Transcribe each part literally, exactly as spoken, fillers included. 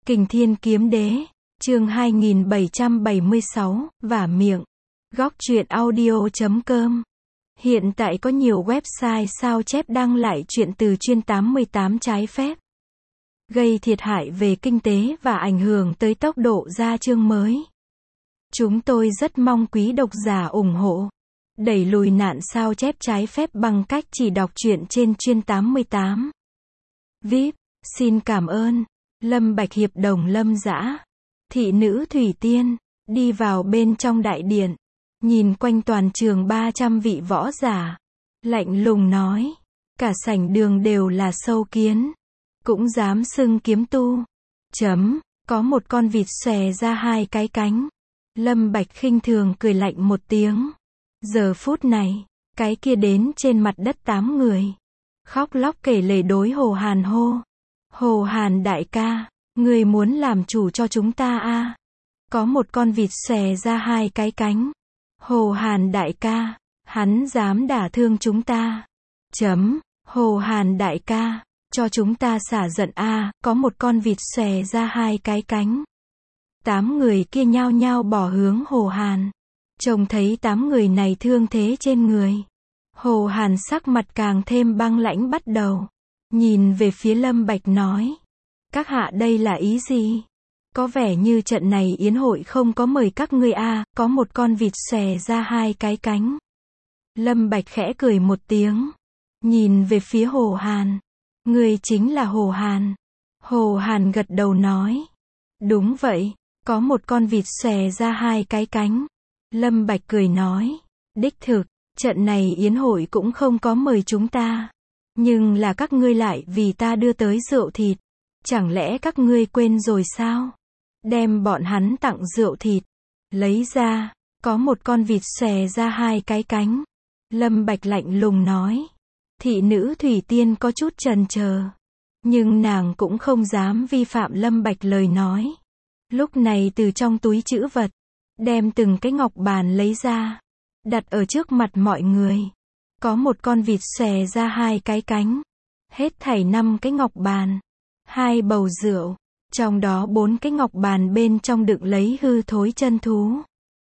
Kình Thiên Kiếm Đế, chương hai nghìn bảy trăm bảy mươi sáu, vả miệng. Góc truyện audio chấm com. Hiện tại có nhiều website sao chép đăng lại truyện từ chuyên tám mươi tám trái phép, gây thiệt hại về kinh tế và ảnh hưởng tới tốc độ ra chương mới. Chúng tôi rất mong quý độc giả ủng hộ, đẩy lùi nạn sao chép trái phép bằng cách chỉ đọc truyện trên chuyên tám mươi tám. vê i pê, xin cảm ơn. Lâm Bạch hiệp đồng Lâm Dã, thị nữ Thủy Tiên, đi vào bên trong đại điện, nhìn quanh toàn trường ba trăm vị võ giả, lạnh lùng nói, cả sảnh đường đều là sâu kiến, cũng dám xưng kiếm tu. Chấm, có một con vịt xòe ra hai cái cánh. Lâm Bạch khinh thường cười lạnh một tiếng. Giờ phút này, cái kia đến trên mặt đất tám người, khóc lóc kể lể đối Hồ Hàn hô. Hồ Hàn đại ca, người muốn làm chủ cho chúng ta à? Có một con vịt xòe ra hai cái cánh. Hồ Hàn đại ca, hắn dám đả thương chúng ta. Chấm, Hồ Hàn đại ca, cho chúng ta xả giận à, có một con vịt xòe ra hai cái cánh. Tám người kia nhao nhao bỏ hướng Hồ Hàn. Trông thấy tám người này thương thế trên người, Hồ Hàn sắc mặt càng thêm băng lãnh bắt đầu. Nhìn về phía Lâm Bạch nói, các hạ đây là ý gì? Có vẻ như trận này yến hội không có mời các ngươi à, có một con vịt xòe ra hai cái cánh. Lâm Bạch khẽ cười một tiếng, nhìn về phía Hồ Hàn. Ngươi chính là Hồ Hàn. Hồ Hàn gật đầu nói, đúng vậy, có một con vịt xòe ra hai cái cánh. Lâm Bạch cười nói, đích thực, trận này yến hội cũng không có mời chúng ta. Nhưng là các ngươi lại vì ta đưa tới rượu thịt. Chẳng lẽ các ngươi quên rồi sao? Đem bọn hắn tặng rượu thịt. Lấy ra, có một con vịt xòe ra hai cái cánh. Lâm Bạch lạnh lùng nói. Thị nữ Thủy Tiên có chút chần chờ, nhưng nàng cũng không dám vi phạm Lâm Bạch lời nói. Lúc này từ trong túi trữ vật, đem từng cái ngọc bàn lấy ra, đặt ở trước mặt mọi người. Có một con vịt xòe ra hai cái cánh. Hết thảy năm cái ngọc bàn, hai bầu rượu, trong đó bốn cái ngọc bàn bên trong đựng lấy hư thối chân thú,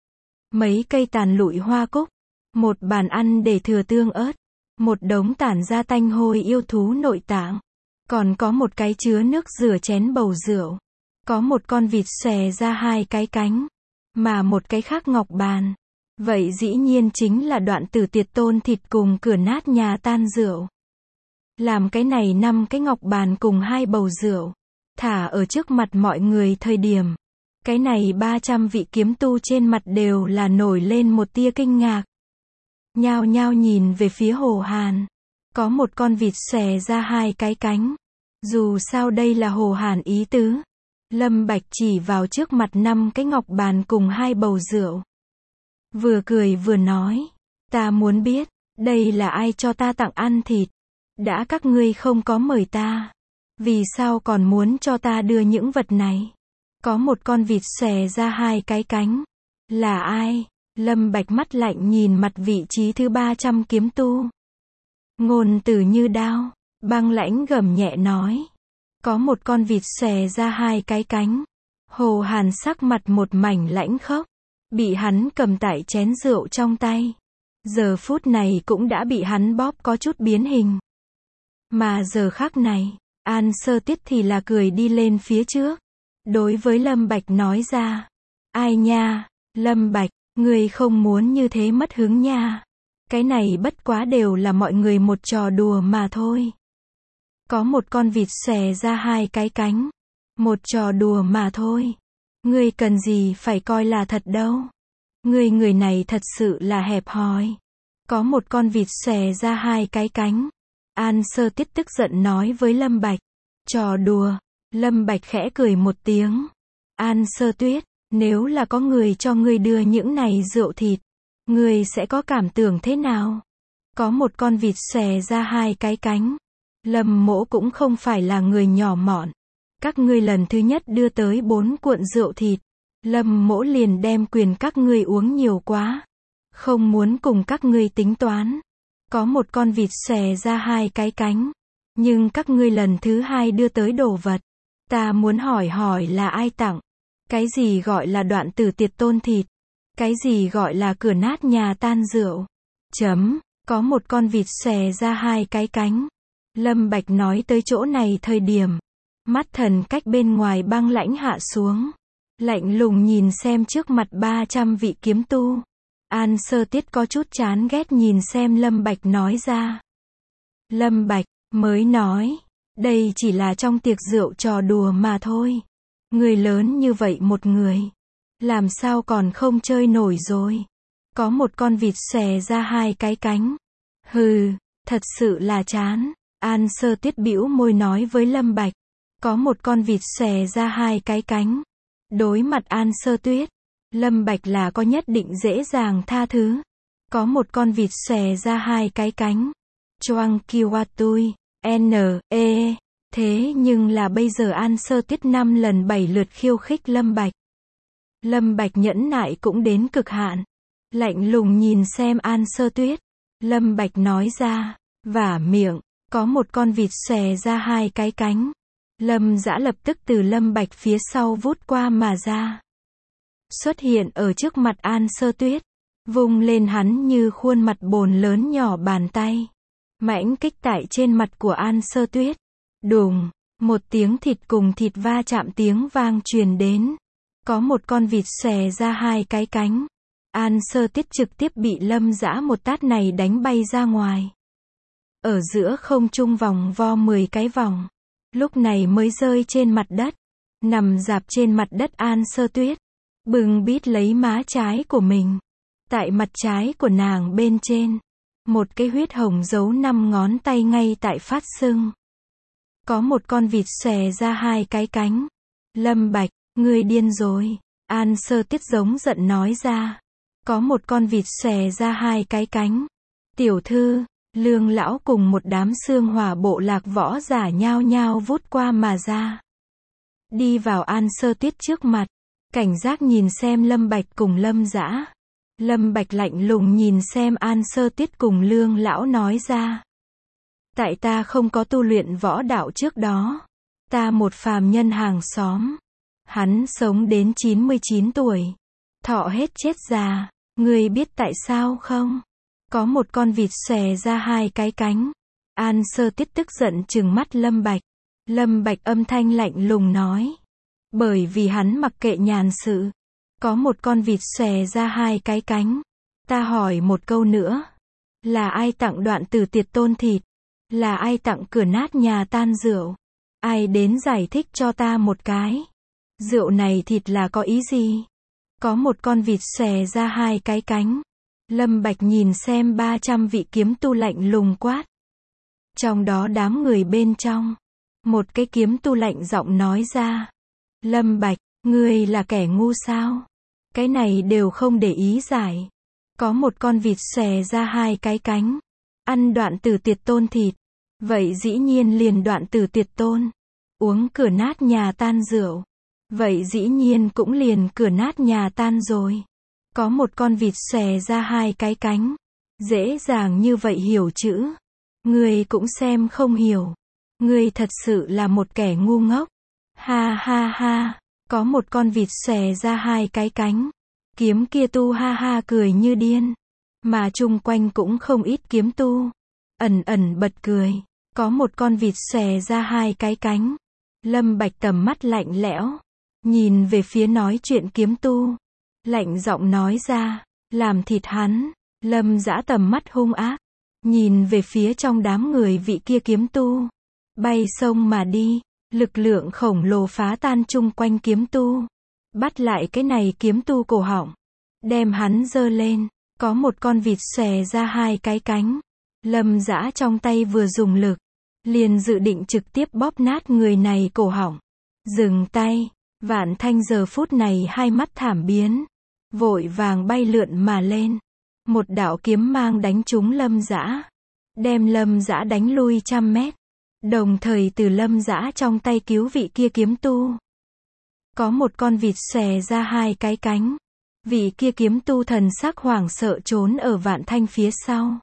mấy cây tàn lụi hoa cúc, một bàn ăn để thừa tương ớt, một đống tản ra tanh hôi yêu thú nội tạng, còn có một cái chứa nước rửa chén bầu rượu. Có một con vịt xòe ra hai cái cánh, mà một cái khác ngọc bàn, vậy dĩ nhiên chính là đoạn tử Tiệt Tôn thịt cùng cửa nát nhà tan rượu. Làm cái này năm cái ngọc bàn cùng hai bầu rượu, thả ở trước mặt mọi người thời điểm, cái này ba trăm vị kiếm tu trên mặt đều là nổi lên một tia kinh ngạc. Nhao nhao nhìn về phía Hồ Hàn. Có một con vịt xòe ra hai cái cánh. Dù sao đây là Hồ Hàn ý tứ. Lâm Bạch chỉ vào trước mặt năm cái ngọc bàn cùng hai bầu rượu, vừa cười vừa nói, ta muốn biết, đây là ai cho ta tặng ăn thịt? Đã các ngươi không có mời ta, vì sao còn muốn cho ta đưa những vật này? Có một con vịt xòe ra hai cái cánh. Là ai? Lâm Bạch mắt lạnh nhìn mặt vị trí thứ ba trăm kiếm tu. Ngôn từ như đao, băng lãnh gầm nhẹ nói. Có một con vịt xòe ra hai cái cánh. Hồ Hàn sắc mặt một mảnh lãnh khốc, bị hắn cầm tại chén rượu trong tay. Giờ phút này cũng đã bị hắn bóp có chút biến hình. Mà giờ khắc này, An Sơ Tiết thì là cười đi lên phía trước. Đối với Lâm Bạch nói ra. Ai nha, Lâm Bạch, ngươi không muốn như thế mất hứng nha. Cái này bất quá đều là mọi người một trò đùa mà thôi. Có một con vịt xòe ra hai cái cánh. Một trò đùa mà thôi. Ngươi cần gì phải coi là thật đâu. Ngươi người này thật sự là hẹp hòi. Có một con vịt xòe ra hai cái cánh. An Sơ Tiết tức giận nói với Lâm Bạch. Trò đùa. Lâm Bạch khẽ cười một tiếng. An Sơ Tuyết, nếu là có người cho ngươi đưa những này rượu thịt, ngươi sẽ có cảm tưởng thế nào? Có một con vịt xòe ra hai cái cánh. Lâm Mỗ cũng không phải là người nhỏ mọn. Các ngươi lần thứ nhất đưa tới bốn cuộn rượu thịt, Lâm Mỗ liền đem quyền các ngươi uống nhiều quá, không muốn cùng các ngươi tính toán. Có một con vịt xòe ra hai cái cánh, nhưng các ngươi lần thứ hai đưa tới đồ vật, Ta muốn hỏi hỏi là ai tặng? Cái gì gọi là đoạn tử tiệt tôn thịt? Cái gì gọi là cửa nát nhà tan rượu? Chấm, có một con vịt xòe ra hai cái cánh. Lâm Bạch nói tới chỗ này thời điểm, mắt thần cách bên ngoài băng lãnh hạ xuống. Lạnh lùng nhìn xem trước mặt ba trăm vị kiếm tu. An Sơ Tiết có chút chán ghét nhìn xem Lâm Bạch nói ra. Lâm Bạch, mới nói, đây chỉ là trong tiệc rượu trò đùa mà thôi. Người lớn như vậy một người, làm sao còn không chơi nổi rồi. Có một con vịt xòe ra hai cái cánh. Hừ, thật sự là chán. An Sơ Tiết bĩu môi nói với Lâm Bạch. Có một con vịt xòe ra hai cái cánh. Đối mặt An Sơ Tuyết, Lâm Bạch là có nhất định dễ dàng tha thứ. Có một con vịt xòe ra hai cái cánh. Choang Kiwatui, N, E. Thế nhưng là bây giờ An Sơ Tiết năm lần bảy lượt khiêu khích Lâm Bạch. Lâm Bạch nhẫn nại cũng đến cực hạn. Lạnh lùng nhìn xem An Sơ Tuyết. Lâm Bạch nói ra, vả miệng, có một con vịt xòe ra hai cái cánh. Lâm Dã lập tức từ Lâm Bạch phía sau vút qua mà ra. Xuất hiện ở trước mặt An Sơ Tuyết. Vung lên hắn như khuôn mặt bồn lớn nhỏ bàn tay. Mãnh kích tại trên mặt của An Sơ Tuyết. Đùng, một tiếng thịt cùng thịt va chạm tiếng vang truyền đến. Có một con vịt xòe ra hai cái cánh. An Sơ Tiết trực tiếp bị Lâm Dã một tát này đánh bay ra ngoài. Ở giữa không trung vòng vo mười cái vòng. Lúc này mới rơi trên mặt đất. Nằm dạp trên mặt đất An Sơ Tuyết. Bưng bít lấy má trái của mình. Tại mặt trái của nàng bên trên. Một cái huyết hồng dấu năm ngón tay ngay tại phát sưng. Có một con vịt xòe ra hai cái cánh. Lâm Bạch, ngươi điên rồi. An Sơ Tiết giống giận nói ra. Có một con vịt xòe ra hai cái cánh. Tiểu thư, Lương lão cùng một đám xương hỏa bộ lạc võ giả nhao nhao vút qua mà ra. Đi vào An Sơ Tuyết trước mặt. Cảnh giác nhìn xem Lâm Bạch cùng Lâm Dã. Lâm Bạch lạnh lùng nhìn xem An Sơ Tuyết cùng Lương lão nói ra. Tại ta không có tu luyện võ đạo trước đó. Ta một phàm nhân hàng xóm. Hắn sống đến chín mươi chín tuổi. Thọ hết chết già. Ngươi biết tại sao không? Có một con vịt xòe ra hai cái cánh. An Sơ Tiết tức giận trừng mắt Lâm Bạch. Lâm Bạch âm thanh lạnh lùng nói. Bởi vì hắn mặc kệ nhàn sự. Có một con vịt xòe ra hai cái cánh. Ta hỏi một câu nữa. Là ai tặng đoạn tử tiệt tôn thịt? Là ai tặng cửa nát nhà tan rượu? Ai đến giải thích cho ta một cái? Rượu này thịt là có ý gì? Có một con vịt xòe ra hai cái cánh. Lâm Bạch nhìn xem ba trăm vị kiếm tu lạnh lùng quát. Trong đó đám người bên trong. Một cái kiếm tu lạnh giọng nói ra. Lâm Bạch, ngươi là kẻ ngu sao? Cái này đều không để ý giải. Có một con vịt xòe ra hai cái cánh. Ăn đoạn tử tiệt tôn thịt. Vậy dĩ nhiên liền đoạn tử tiệt tôn. Uống cửa nát nhà tan rượu. Vậy dĩ nhiên cũng liền cửa nát nhà tan rồi. Có một con vịt xòe ra hai cái cánh. Dễ dàng như vậy hiểu chữ. Ngươi cũng xem không hiểu. Ngươi thật sự là một kẻ ngu ngốc. Ha ha ha. Có một con vịt xòe ra hai cái cánh. Kiếm kia tu ha ha cười như điên. Mà chung quanh cũng không ít kiếm tu. Ẩn ẩn bật cười. Có một con vịt xòe ra hai cái cánh. Lâm Bạch tầm mắt lạnh lẽo. Nhìn về phía nói chuyện kiếm tu. Lạnh giọng nói ra. Làm thịt hắn. Lâm Dã tầm mắt hung ác. Nhìn về phía trong đám người vị kia kiếm tu. Bay sông mà đi. Lực lượng khổng lồ phá tan chung quanh kiếm tu. Bắt lại cái này kiếm tu cổ họng. Đem hắn giơ lên. Có một con vịt xòe ra hai cái cánh. Lâm Dã trong tay vừa dùng lực. Liền dự định trực tiếp bóp nát người này cổ họng. Dừng tay. Vạn Thanh giờ phút này hai mắt thảm biến. Vội vàng bay lượn mà lên. Một đạo kiếm mang đánh trúng Lâm Dã. Đem Lâm Dã đánh lui trăm mét. Đồng thời từ Lâm Dã trong tay cứu vị kia kiếm tu. Có một con vịt xòe ra hai cái cánh. Vị kia kiếm tu thần sắc hoảng sợ trốn ở Vạn Thanh phía sau.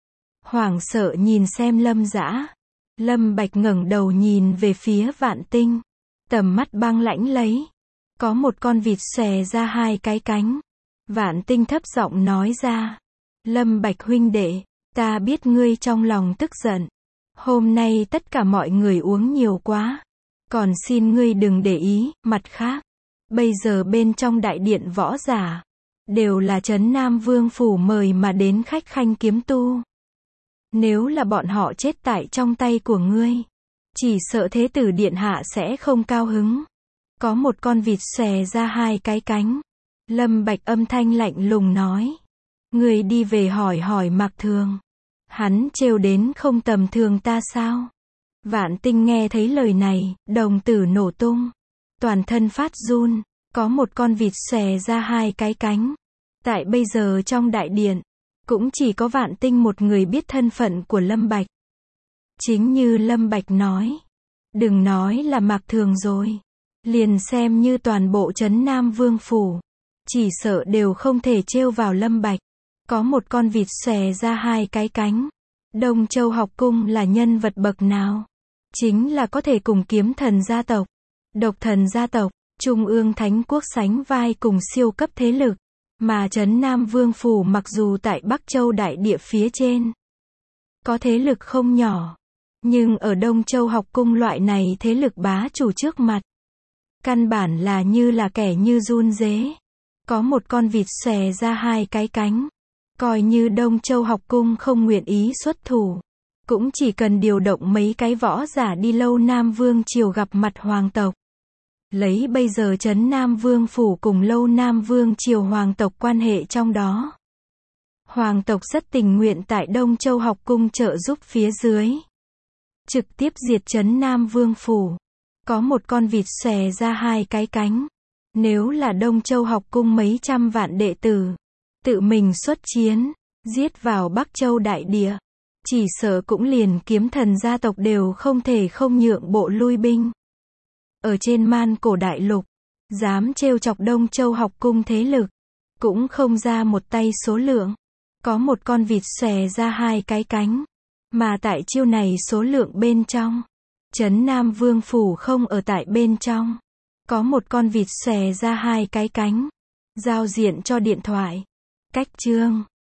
Hoảng sợ nhìn xem Lâm Dã. Lâm Bạch ngẩng đầu nhìn về phía Vạn Tinh. Tầm mắt băng lãnh lấy. Có một con vịt xòe ra hai cái cánh. Vạn Tinh thấp giọng nói ra. Lâm Bạch huynh đệ, ta biết ngươi trong lòng tức giận. Hôm nay tất cả mọi người uống nhiều quá. Còn xin ngươi đừng để ý, mặt khác. Bây giờ bên trong đại điện võ giả. Đều là Trấn Nam Vương Phủ mời mà đến khách khanh kiếm tu. Nếu là bọn họ chết tại trong tay của ngươi. Chỉ sợ thế tử điện hạ sẽ không cao hứng. Có một con vịt xòe ra hai cái cánh. Lâm Bạch âm thanh lạnh lùng nói. Ngươi đi về hỏi hỏi Mạc Thường. Hắn trêu đến không tầm thường ta sao? Vạn Tinh nghe thấy lời này, đồng tử nổ tung. Toàn thân phát run, có một con vịt xòe ra hai cái cánh. Tại bây giờ trong đại điện, cũng chỉ có Vạn Tinh một người biết thân phận của Lâm Bạch. Chính như Lâm Bạch nói. Đừng nói là Mạc Thường rồi. Liền xem như toàn bộ Trấn Nam Vương Phủ. Chỉ sợ đều không thể trêu vào Lâm Bạch. Có một con vịt xòe ra hai cái cánh. Đông Châu học cung là nhân vật bậc nào? Chính là có thể cùng Kiếm Thần gia tộc, Độc Thần gia tộc, Trung ương Thánh quốc sánh vai cùng siêu cấp thế lực. Mà Trấn Nam Vương Phủ mặc dù tại Bắc Châu đại địa phía trên có thế lực không nhỏ, nhưng ở Đông Châu học cung loại này thế lực bá chủ trước mặt, căn bản là như là kẻ như run rế. Có một con vịt xòe ra hai cái cánh. Coi như Đông Châu học cung không nguyện ý xuất thủ, cũng chỉ cần điều động mấy cái võ giả đi Lâu Nam Vương triều gặp mặt hoàng tộc. Lấy bây giờ Trấn Nam Vương Phủ cùng Lâu Nam Vương triều hoàng tộc quan hệ trong đó. Hoàng tộc rất tình nguyện tại Đông Châu học cung trợ giúp phía dưới. Trực tiếp diệt Trấn Nam Vương Phủ. Có một con vịt xòe ra hai cái cánh. Nếu là Đông Châu học cung mấy trăm vạn đệ tử, tự mình xuất chiến, giết vào Bắc Châu đại địa. Chỉ sợ cũng liền Kiếm Thần gia tộc đều không thể không nhượng bộ lui binh. Ở trên man cổ đại lục, dám trêu chọc Đông Châu học cung thế lực, cũng không ra một tay số lượng. Có một con vịt xòe ra hai cái cánh. Mà tại chiêu này số lượng bên trong, Trấn Nam Vương Phủ không ở tại bên trong. Có một con vịt xòe ra hai cái cánh. Giao diện cho điện thoại. Cách chương